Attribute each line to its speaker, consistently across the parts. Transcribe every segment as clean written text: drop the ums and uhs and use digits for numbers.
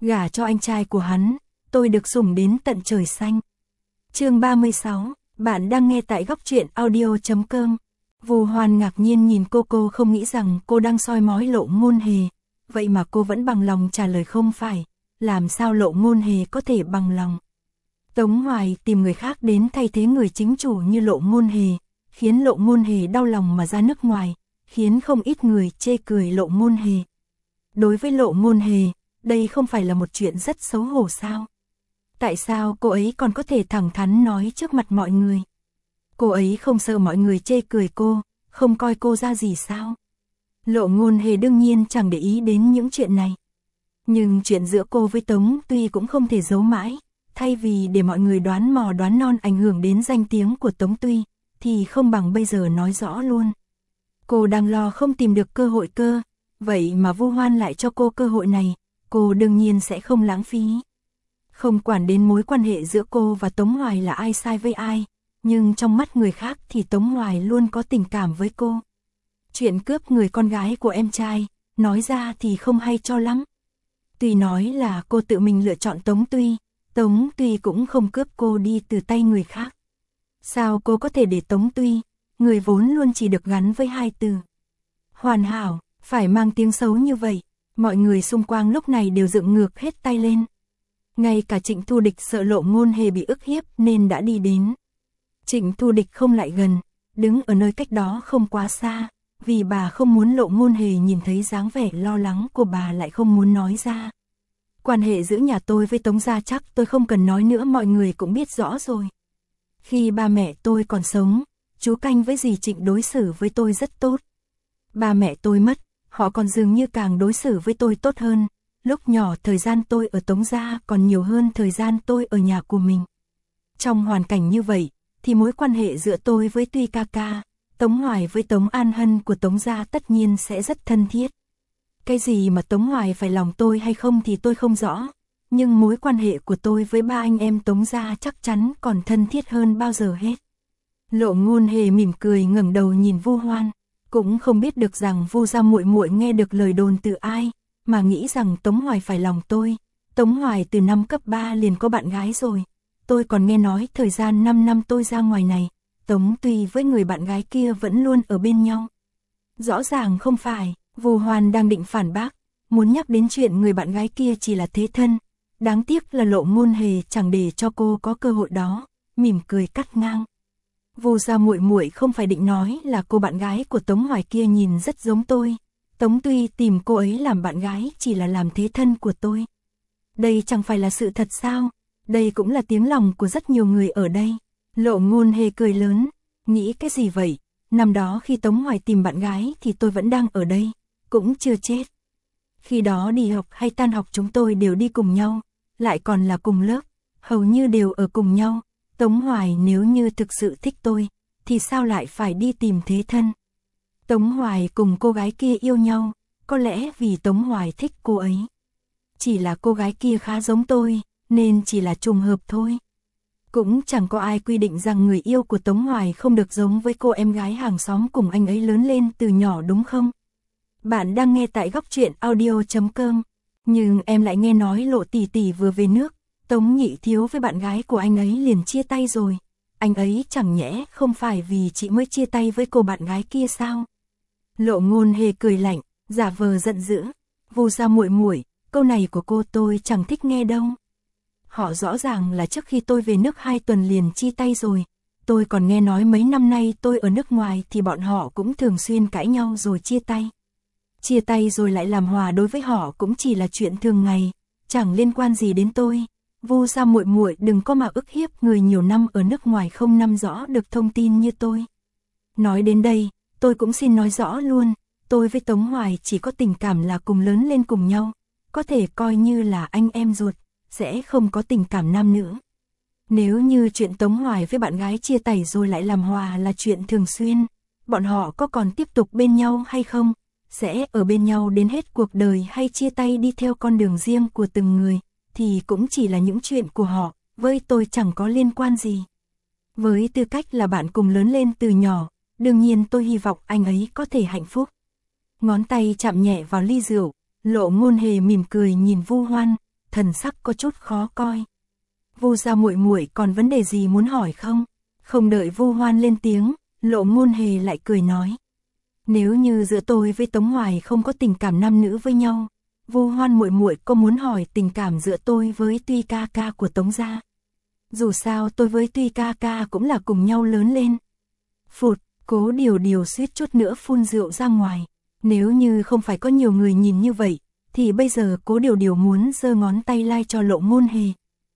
Speaker 1: Gả cho anh trai của hắn, tôi được sủng đến tận trời xanh. Chương 36, bạn đang nghe tại góc truyện audio.com. Vu Hoan ngạc nhiên nhìn cô không nghĩ rằng cô đang soi mói Lộ Ngôn Hề, vậy mà cô vẫn bằng lòng trả lời không phải, làm sao Lộ Ngôn Hề có thể bằng lòng. Tống Hoài tìm người khác đến thay thế người chính chủ như Lộ Ngôn Hề, khiến Lộ Ngôn Hề đau lòng mà ra nước ngoài, khiến không ít người chê cười Lộ Ngôn Hề. Đối với Lộ Ngôn Hề, đây không phải là một chuyện rất xấu hổ sao? Tại sao cô ấy còn có thể thẳng thắn nói trước mặt mọi người? Cô ấy không sợ mọi người chê cười cô, không coi cô ra gì sao? Lộ Ngôn Hề đương nhiên chẳng để ý đến những chuyện này. Nhưng chuyện giữa cô với Tống Tuy cũng không thể giấu mãi, thay vì để mọi người đoán mò đoán non ảnh hưởng đến danh tiếng của Tống Tuy, thì không bằng bây giờ nói rõ luôn. Cô đang lo không tìm được cơ hội cơ, vậy mà Vu Hoan lại cho cô cơ hội này, cô đương nhiên sẽ không lãng phí. Không quản đến mối quan hệ giữa cô và Tống Hoài là ai sai với ai, nhưng trong mắt người khác thì Tống Hoài luôn có tình cảm với cô. Chuyện cướp người con gái của em trai, nói ra thì không hay cho lắm. Tuy nói là cô tự mình lựa chọn Tống Tuy cũng không cướp cô đi từ tay người khác. Sao cô có thể để Tống Tuy, người vốn luôn chỉ được gắn với hai từ hoàn hảo, phải mang tiếng xấu như vậy? Mọi người xung quanh lúc này đều dựng ngược hết tay lên. Ngay cả Trịnh Thu Địch sợ Lộ Ngôn Hề bị ức hiếp nên đã đi đến. Trịnh Thu Địch không lại gần, đứng ở nơi cách đó không quá xa, vì bà không muốn Lộ Ngôn Hề nhìn thấy dáng vẻ lo lắng của bà lại không muốn nói ra. Quan hệ giữa nhà tôi với Tống gia chắc tôi không cần nói nữa, mọi người cũng biết rõ rồi. Khi ba mẹ tôi còn sống, chú Canh với dì Trịnh đối xử với tôi rất tốt. Ba mẹ tôi mất, họ còn dường như càng đối xử với tôi tốt hơn. Lúc nhỏ thời gian tôi ở Tống gia còn nhiều hơn thời gian tôi ở nhà của mình. Trong hoàn cảnh như vậy, thì mối quan hệ giữa tôi với Tuy ca ca, Tống Hoài với Tống An Hân của Tống gia tất nhiên sẽ rất thân thiết. Cái gì mà Tống Hoài phải lòng tôi hay không thì tôi không rõ, nhưng mối quan hệ của tôi với ba anh em Tống gia chắc chắn còn thân thiết hơn bao giờ hết. Lộ Ngôn Hề mỉm cười ngẩng đầu nhìn Vu Hoan, cũng không biết được rằng Vu gia muội muội nghe được lời đồn từ ai, mà nghĩ rằng Tống Hoài phải lòng tôi. Tống Hoài từ năm cấp 3 liền có bạn gái rồi. Tôi còn nghe nói thời gian 5 năm tôi ra ngoài này, Tống Tuy với người bạn gái kia vẫn luôn ở bên nhau. Rõ ràng không phải. Vu Hoan đang định phản bác, muốn nhắc đến chuyện người bạn gái kia chỉ là thế thân. Đáng tiếc là Lộ Ngôn Hề chẳng để cho cô có cơ hội đó, mỉm cười cắt ngang. Vu gia muội muội không phải định nói là cô bạn gái của Tống Hoài kia nhìn rất giống tôi. Tống Tuy tìm cô ấy làm bạn gái chỉ là làm thế thân của tôi. Đây chẳng phải là sự thật sao? Đây cũng là tiếng lòng của rất nhiều người ở đây. Lộ Ngôn Hề cười lớn, nghĩ cái gì vậy? Năm đó khi Tống Hoài tìm bạn gái thì tôi vẫn đang ở đây, cũng chưa chết. Khi đó đi học hay tan học chúng tôi đều đi cùng nhau, lại còn là cùng lớp, hầu như đều ở cùng nhau. Tống Hoài nếu như thực sự thích tôi, thì sao lại phải đi tìm thế thân? Tống Hoài cùng cô gái kia yêu nhau, có lẽ vì Tống Hoài thích cô ấy. Chỉ là cô gái kia khá giống tôi, nên chỉ là trùng hợp thôi. Cũng chẳng có ai quy định rằng người yêu của Tống Hoài không được giống với cô em gái hàng xóm cùng anh ấy lớn lên từ nhỏ đúng không? Bạn đang nghe tại góc truyện audio.com. Nhưng em lại nghe nói Lộ tỷ tỷ vừa về nước, Tống Nhị Thiếu với bạn gái của anh ấy liền chia tay rồi. Anh ấy chẳng nhẽ không phải vì chị mới chia tay với cô bạn gái kia sao? Lộ Ngôn Hề cười lạnh, giả vờ giận dữ. Vu gia muội muội, câu này của cô tôi chẳng thích nghe đâu. Họ rõ ràng là trước khi tôi về nước 2 tuần liền chia tay rồi. Tôi còn nghe nói mấy năm nay tôi ở nước ngoài thì bọn họ cũng thường xuyên cãi nhau rồi chia tay. Chia tay rồi lại làm hòa đối với họ cũng chỉ là chuyện thường ngày, chẳng liên quan gì đến tôi. Vu gia muội muội đừng có mà ức hiếp người nhiều năm ở nước ngoài không nắm rõ được thông tin như tôi. Nói đến đây, tôi cũng xin nói rõ luôn, tôi với Tống Hoài chỉ có tình cảm là cùng lớn lên cùng nhau, có thể coi như là anh em ruột, sẽ không có tình cảm nam nữ. Nếu như chuyện Tống Hoài với bạn gái chia tay rồi lại làm hòa là chuyện thường xuyên, bọn họ có còn tiếp tục bên nhau hay không? Sẽ ở bên nhau đến hết cuộc đời hay chia tay đi theo con đường riêng của từng người, thì cũng chỉ là những chuyện của họ, với tôi chẳng có liên quan gì. Với tư cách là bạn cùng lớn lên từ nhỏ, đương nhiên tôi hy vọng anh ấy có thể hạnh phúc. Ngón tay chạm nhẹ vào ly rượu, Lộ Ngôn Hề mỉm cười nhìn Vu Hoan, thần sắc có chút khó coi. Vu gia muội muội còn vấn đề gì muốn hỏi không? Không đợi Vu Hoan lên tiếng, Lộ Ngôn Hề lại cười nói. Nếu như giữa tôi với Tống Hoài không có tình cảm nam nữ với nhau, Vu Hoan muội muội có muốn hỏi tình cảm giữa tôi với Tuy ca ca của Tống gia? Dù sao tôi với Tuy ca ca cũng là cùng nhau lớn lên. Phụt, Cố Điều Điều suýt chút nữa phun rượu ra ngoài. Nếu như không phải có nhiều người nhìn như vậy, thì bây giờ Cố Điều Điều muốn giơ ngón tay lai cho Lộ Ngôn Hề.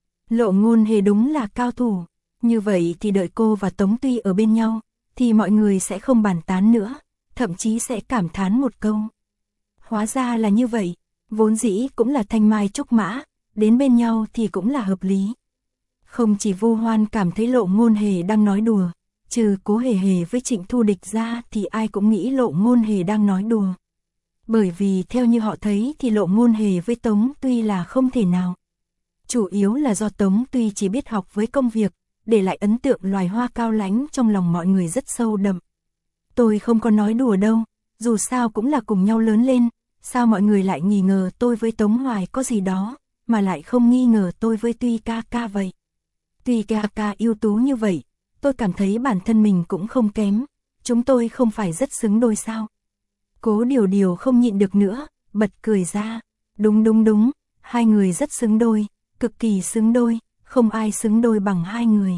Speaker 1: Lộ Ngôn Hề đúng là cao thủ. Như vậy thì đợi cô và Tống Tuy ở bên nhau, thì mọi người sẽ không bàn tán nữa, thậm chí sẽ cảm thán một câu. Hóa ra là như vậy, vốn dĩ cũng là thanh mai trúc mã, đến bên nhau thì cũng là hợp lý. Không chỉ Vu Hoan cảm thấy Lộ Ngôn Hề đang nói đùa, trừ Cố Hề Hề với Trịnh Thu Địch ra thì ai cũng nghĩ Lộ Ngôn Hề đang nói đùa. Bởi vì theo như họ thấy thì Lộ Ngôn Hề với Tống Tuy là không thể nào. Chủ yếu là do Tống Tuy chỉ biết học với công việc, để lại ấn tượng loài hoa cao lãnh trong lòng mọi người rất sâu đậm. Tôi không có nói đùa đâu, dù sao cũng là cùng nhau lớn lên, sao mọi người lại nghi ngờ tôi với Tống Hoài có gì đó, mà lại không nghi ngờ tôi với Tuy ca ca vậy. Tuy ca ca ưu tú như vậy, tôi cảm thấy bản thân mình cũng không kém, chúng tôi không phải rất xứng đôi sao? Cố Điều Điều không nhịn được nữa, bật cười ra. Đúng, hai người rất xứng đôi, cực kỳ xứng đôi, không ai xứng đôi bằng hai người.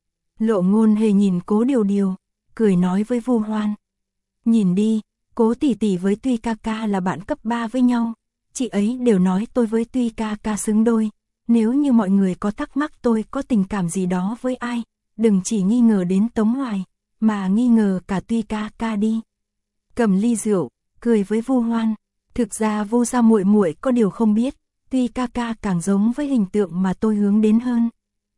Speaker 1: Lộ Ngôn Hề nhìn Cố Điều Điều, cười nói với Vu Hoan. Nhìn đi, Cố tỷ tỷ với Tuy ca ca là bạn cấp 3 với nhau, chị ấy đều nói tôi với Tuy ca ca xứng đôi. Nếu như mọi người có thắc mắc tôi có tình cảm gì đó với ai, đừng chỉ nghi ngờ đến Tống Hoài, mà nghi ngờ cả Tuy ca ca đi. Cầm ly rượu, cười với Vu Hoan. Thực ra Vu gia muội muội có điều không biết, Tuy ca ca càng giống với hình tượng mà tôi hướng đến hơn.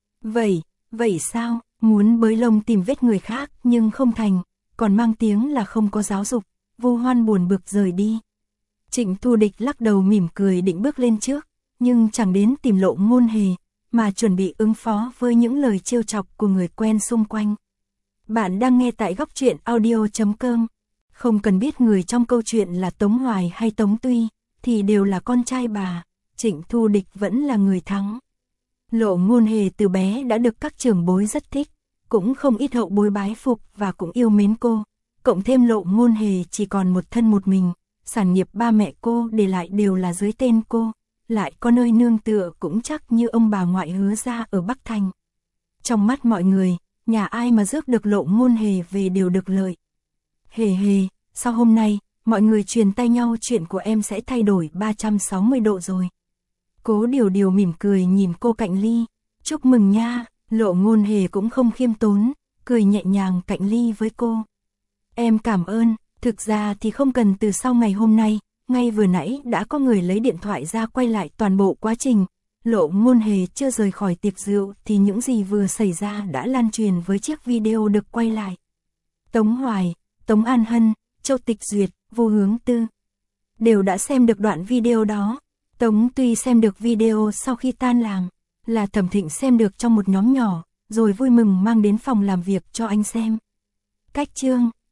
Speaker 1: Vậy sao? Muốn bới lông tìm vết người khác nhưng không thành, còn mang tiếng là không có giáo dục. Vu Hoan buồn bực rời đi. Trịnh Thu Địch lắc đầu mỉm cười định bước lên trước, nhưng chẳng đến tìm Lộ Ngôn Hề, mà chuẩn bị ứng phó với những lời trêu chọc của người quen xung quanh. Bạn đang nghe tại góc truyện audio.com. Không cần biết người trong câu chuyện là Tống Hoài hay Tống Tuy, thì đều là con trai bà, Trịnh Thu Địch vẫn là người thắng. Lộ Ngôn Hề từ bé đã được các trưởng bối rất thích, cũng không ít hậu bối bái phục và cũng yêu mến cô. Cộng thêm Lộ Ngôn Hề chỉ còn một thân một mình, sản nghiệp ba mẹ cô để lại đều là dưới tên cô, lại có nơi nương tựa cũng chắc như ông bà ngoại Hứa gia ở Bắc Thành. Trong mắt mọi người, nhà ai mà rước được Lộ Ngôn Hề về đều được lợi. Hề, sau hôm nay, mọi người truyền tay nhau chuyện của em sẽ thay đổi 360 độ rồi. Cố Điều Điều mỉm cười nhìn cô cạnh ly. Chúc mừng nha. Lộ Ngôn Hề cũng không khiêm tốn, cười nhẹ nhàng cạnh ly với cô. Em cảm ơn, thực ra thì không cần từ sau ngày hôm nay, ngay vừa nãy đã có người lấy điện thoại ra quay lại toàn bộ quá trình. Lộ Ngôn Hề chưa rời khỏi tiệc rượu thì những gì vừa xảy ra đã lan truyền với chiếc video được quay lại. Tống Hoài, Tống An Hân, Châu Tịch Duyệt, Vô Hướng Tư đều đã xem được đoạn video đó. Tống Tuy xem được video sau khi tan làm, là Thẩm Thịnh xem được trong một nhóm nhỏ, rồi vui mừng mang đến phòng làm việc cho anh xem. Cách chương